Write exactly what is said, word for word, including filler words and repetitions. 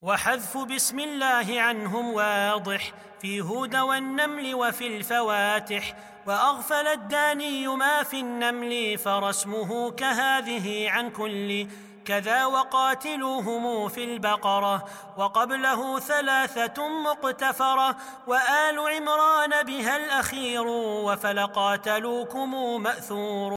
وحذف بسم الله عنهم واضح في هود والنمل وفي الفواتح. وأغفل الداني ما في النمل فرسمه كهذه عن كل. كذا وقاتلوهم في البقرة وقبله ثلاثة مقتفرة. وآل عمران بها الأخير وفلقاتلوكم مأثور.